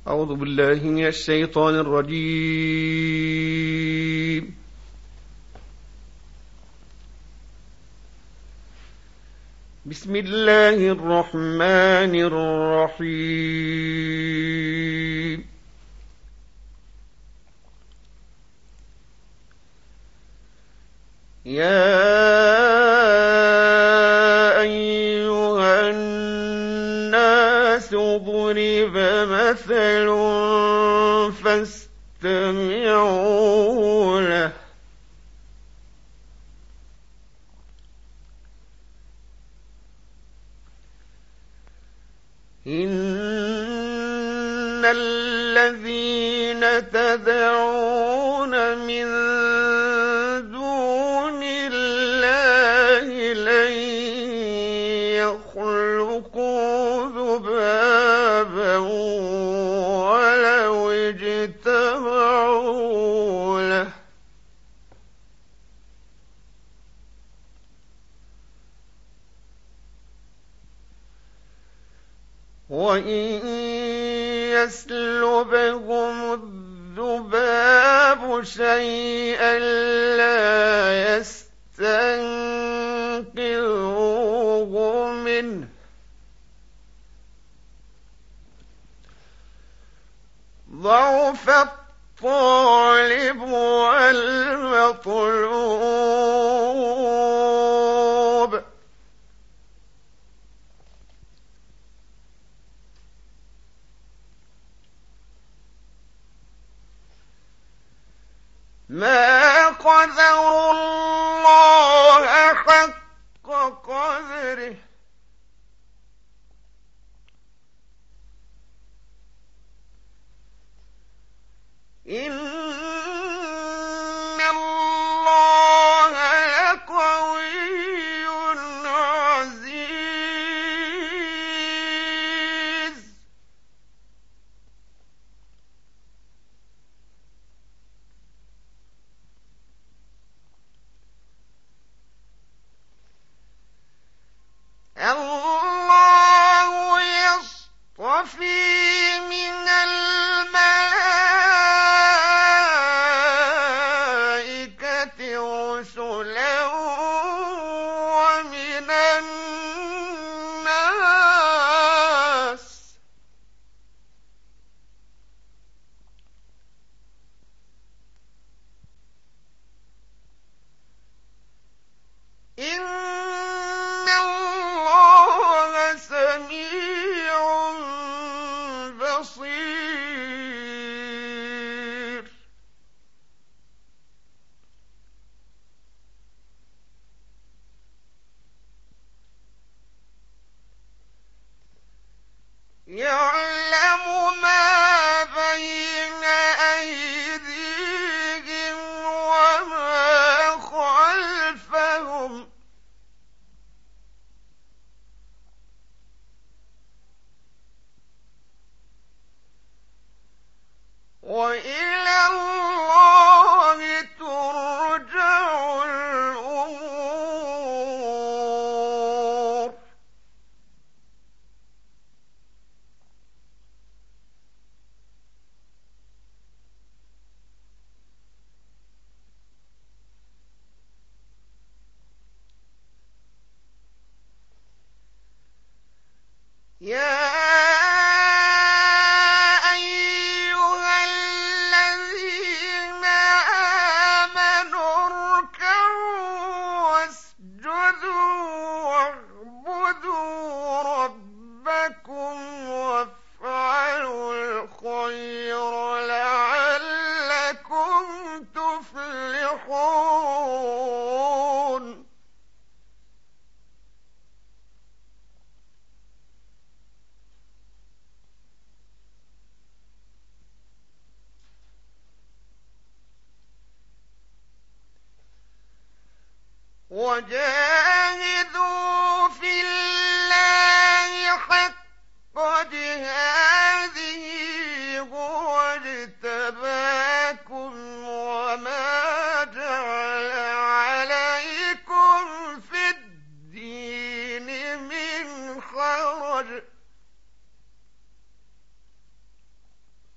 أعوذ بالله من الشيطان الرجيم. بسم الله الرحمن الرحيم. يا أيها الناس ضرب مثل فاستمعوا له. إن الذين تدعون من دون الله لن يخلقوا ذبابا ولو اجتمعوا له. وإن يسلبهم الذباب شيئا لا يستنقذوه منه. ضعف الطالب والمطلوب. ما قدروا الله حق قدره. إن الله لقوي عزيز. الله يصطفي من الملائكة رسلا ومن الناس. إن الله سميع بصير. يعلم ما بين أيديهم وما خلفهم وإلى الله ترجع الأمور. يا أيها الذين آمنوا اركعوا واسجدوا واعبدوا ربكم وافعلوا الخير لعلكم تفلحون. وجاهدوا في الله حق جهاده هو اجتباكم وما جعل عليكم في الدين من حرج.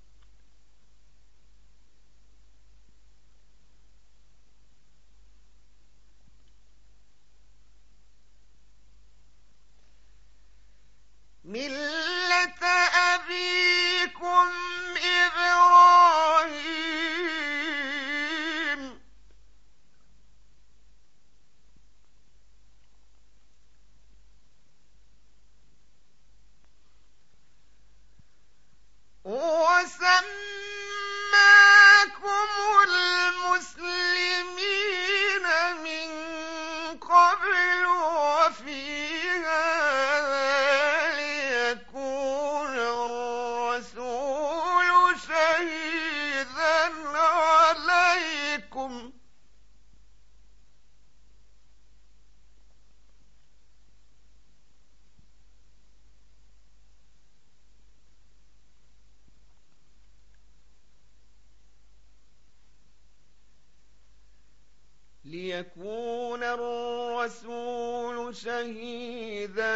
ليكون الرسول شهيدا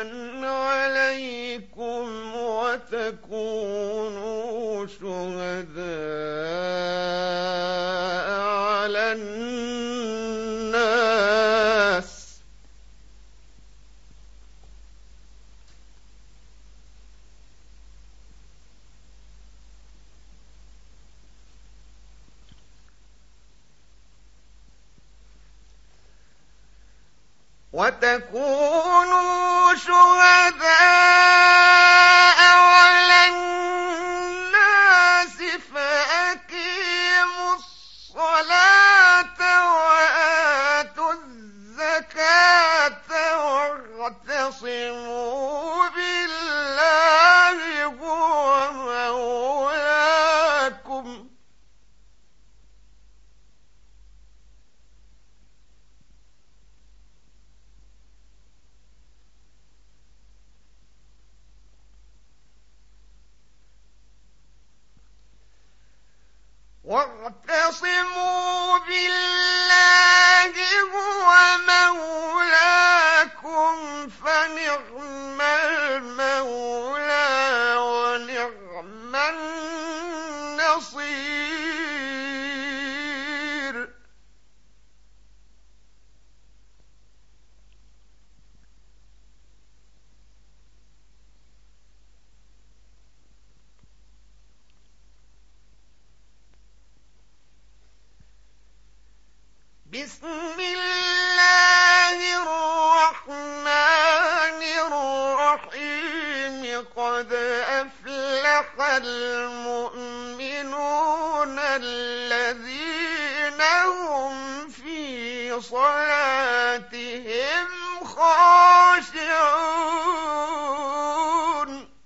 عليكم وتكونوا شهداء على الناس. وتكونوا شهداء على الناس فأقيموا الصلاة وآتوا الزكاة واعتصموا بالله هو مولاكم واعتصموا بالله هو مولاكم فنعم المولى ونعم النصير. بسم الله الرحمن الرحيم قد أفلح المؤمنون الذين هم في صلاتهم خاشعون.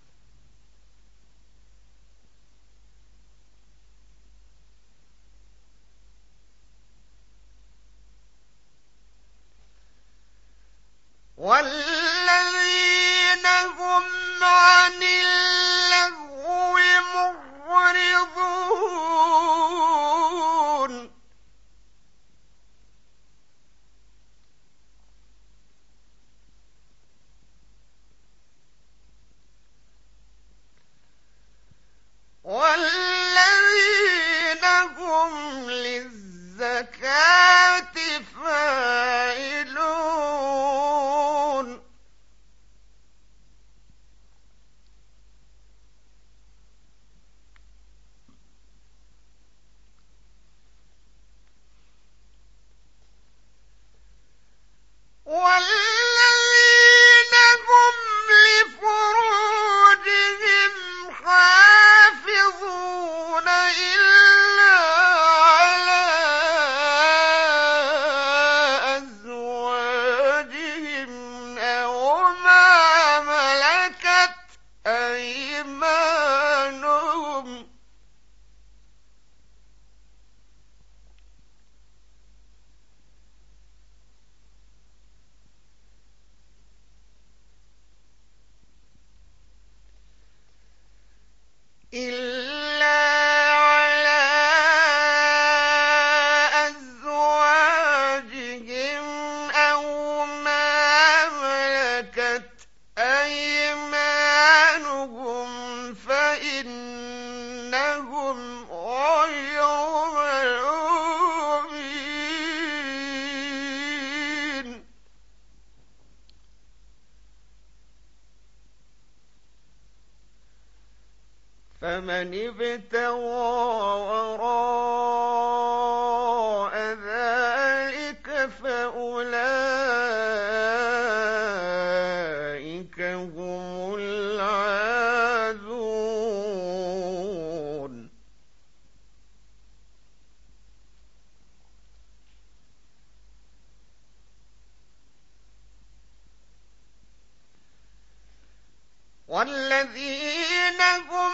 والذين هم عن اللغو معرضون. والذين هم للزكاة فاعلون. والذين هم لفروجهم حافظون إلا على أزواجهم أو ما ملكت أيمانهم إلا على أزواجهم أو ما ملكت أيمانهم فإنهم غير ملومين. فمن ابتغى وراء ذلك فأولئك هم العادون. والذين هم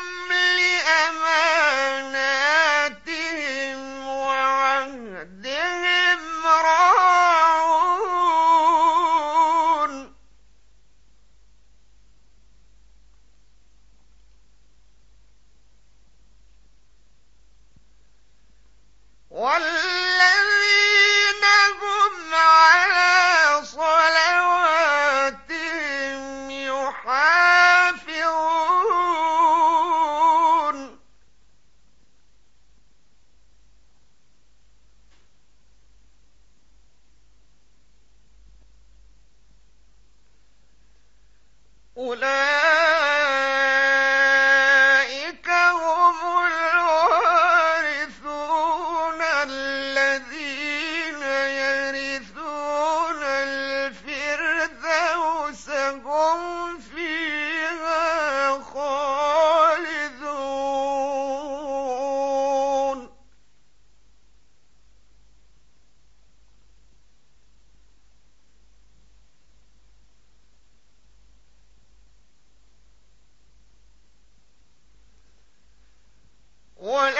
لأماناتهم وعهدهم راعون. والذين هم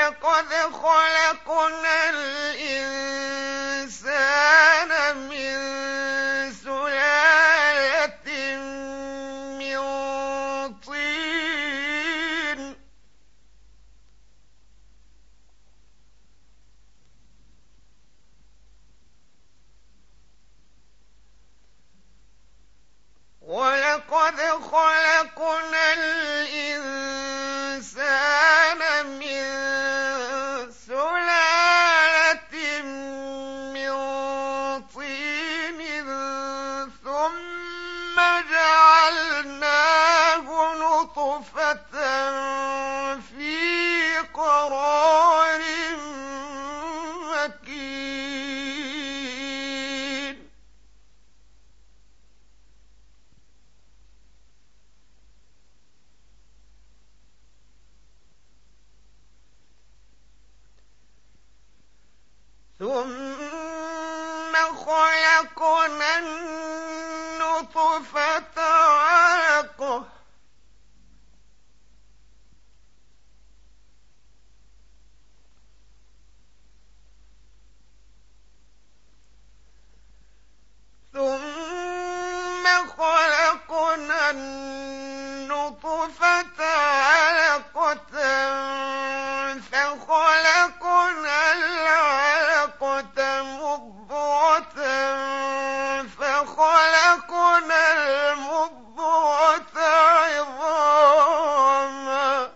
ولقد خلقنا الإنسان من سلالة من طين ولقد خلقنا الإنسان من سلالة من طين ثم جعلناه نطفة في قرار مكين ثم خلقنا النطفة علقة ثم خلقنا النطفة علقة فخلقنا العلقة مضغة فخلقنا المضغة عظاما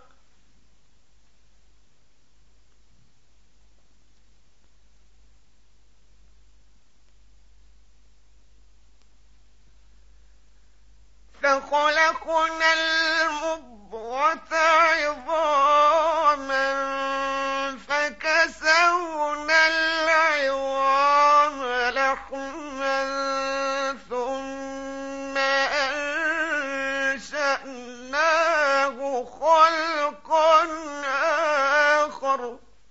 فخلقنا المضغة عظاما فكسونا العظام لحما ثم أنشأناه خلقا آخر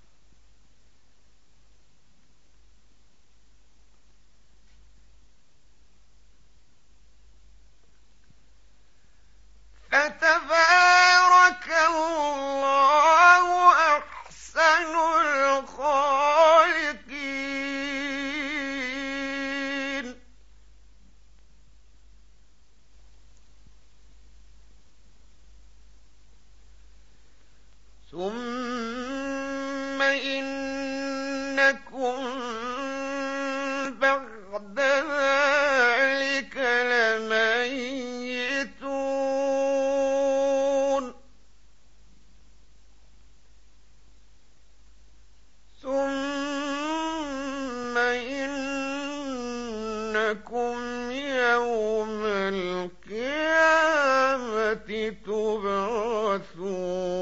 فتبارك الله أحسن الخالقين ثم إنكم بعد ذلك لميتون ثم إنكم يوم القيامة تبعثون